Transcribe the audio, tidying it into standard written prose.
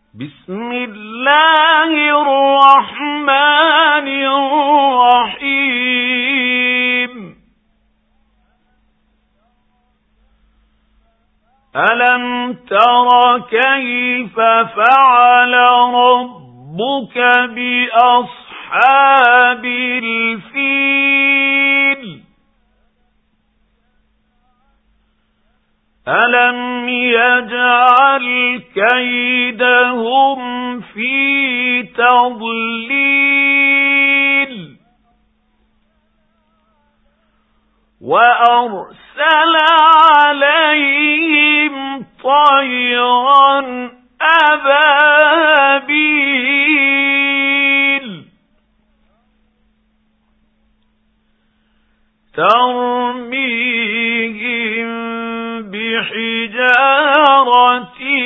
بسم الله الرحمن الرحيم ألم تر كيف فعل ربك بأصحاب الفيل ألم يجعل كيدهم في تضليل وأرسل عليهم طيرا أبابيل ترميهم بحجارة